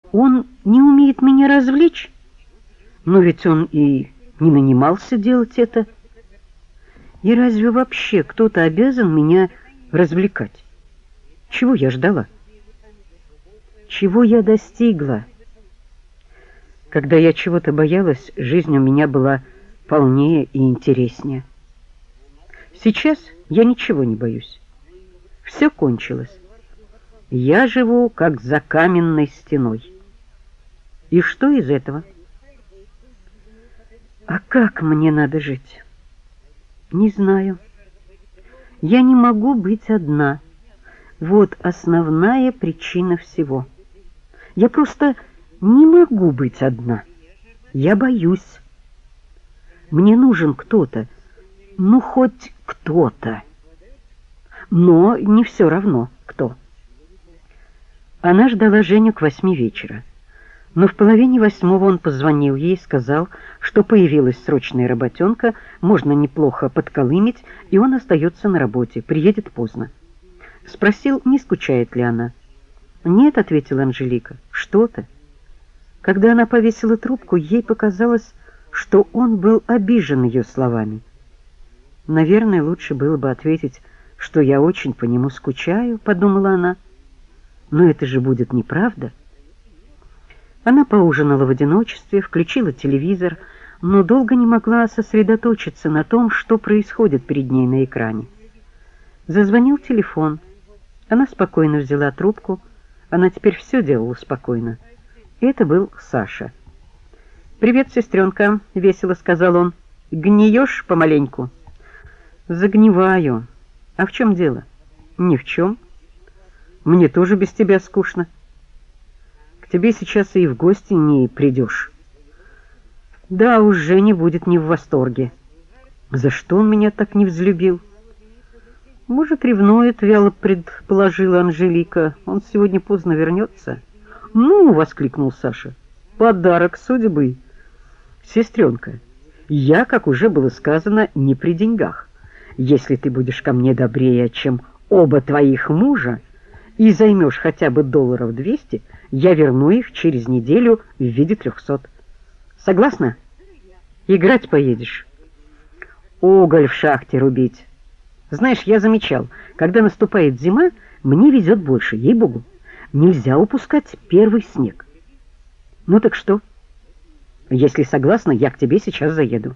Он не умеет меня развлечь? Но ведь он и не нанимался делать это. И разве вообще кто-то обязан меня развлекать? Чего я ждала? Чего я достигла? Когда я чего-то боялась, жизнь у меня была полнее и интереснее. Сейчас я ничего не боюсь. Все кончилось. Я живу как за каменной стеной. И что из этого? А как мне надо жить? Не знаю. Я не могу быть одна. Вот основная причина всего. Я просто не могу быть одна. Я боюсь. Мне нужен кто-то. Ну, хоть кто-то. Но не все равно, кто. Она ждала Женю к 8 вечера. Но в половине 8 он позвонил ей и сказал, что появилась срочная работенка, можно неплохо подколымить, и он остается на работе, приедет поздно. Спросил, не скучает ли она. «Нет», — ответила Анжелика, — «что-то». Когда она повесила трубку, ей показалось, что он был обижен ее словами. «Наверное, лучше было бы ответить, что я очень по нему скучаю», — подумала она. «Но это же будет неправда». Она поужинала в одиночестве, включила телевизор, но долго не могла сосредоточиться на том, что происходит перед ней на экране. Зазвонил телефон. Она спокойно взяла трубку. Она теперь все делала спокойно. Это был Саша. «Привет, сестренка», — весело сказал он. «Гниешь помаленьку?» «Загниваю. А в чем дело?» «Ни в чем. Мне тоже без тебя скучно. К тебе сейчас и в гости не придешь». «Да уж, Женя будет не в восторге. За что он меня так не взлюбил?» «Может, ревнует», — вяло предположила Анжелика. «Он сегодня поздно вернется». «Ну!» — воскликнул Саша. «Подарок судьбы». «Сестренка, я, как уже было сказано, не при деньгах. Если ты будешь ко мне добрее, чем оба твоих мужа, и займешь хотя бы $200, я верну их через неделю в виде 300. Согласна? Играть поедешь?» «Уголь в шахте рубить. Знаешь, я замечал, когда наступает зима, мне везет больше, ей-богу. Нельзя упускать первый снег. Ну так что? Если согласна, я к тебе сейчас заеду».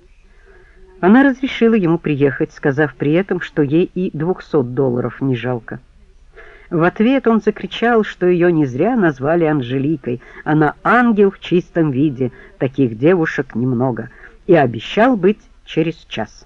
Она разрешила ему приехать, сказав при этом, что ей и $200 не жалко. В ответ он закричал, что ее не зря назвали Анжеликой. Она ангел в чистом виде, таких девушек немного, и обещал быть через час.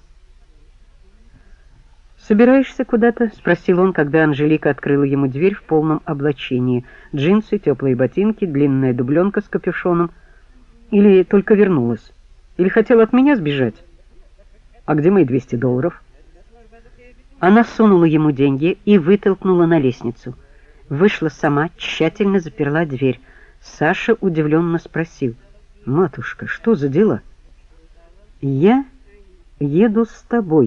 «Собираешься куда-то?» — спросил он, когда Анжелика открыла ему дверь в полном облачении. Джинсы, теплые ботинки, длинная дубленка с капюшоном. «Или только вернулась? Или хотела от меня сбежать? А где мои $200? Она сунула ему деньги и вытолкнула на лестницу. Вышла сама, тщательно заперла дверь. Саша удивленно спросил: «Матушка, что за дела?» «Я еду с тобой».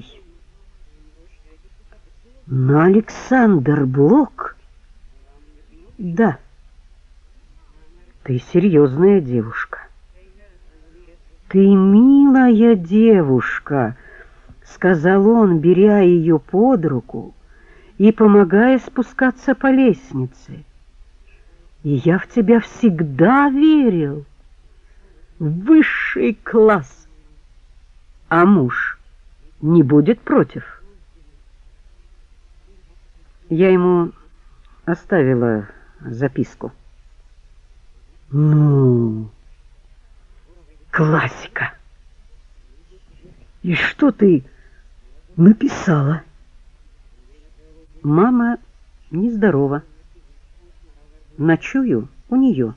«На Александр-Блок?» «Да». «Ты серьезная девушка». «Ты милая девушка», — сказал он, беря ее под руку и помогая спускаться по лестнице. «И я в тебя всегда верил. Высший класс. А муж не будет против?» Я ему оставила записку. «Ну, классика. И что ты написала?» «Мама нездорова. Ночую у нее».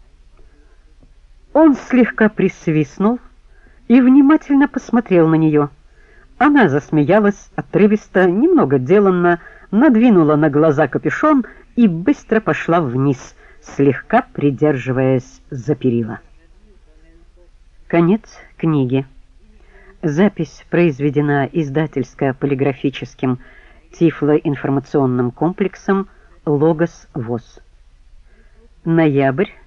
Он слегка присвистнул и внимательно посмотрел на нее. Она засмеялась отрывисто, немного деланно, надвинула на глаза капюшон и быстро пошла вниз, слегка придерживаясь за перила. Конец книги. Запись произведена издательско-полиграфическим тифлоинформационным комплексом «Логос ВОС». Ноябрь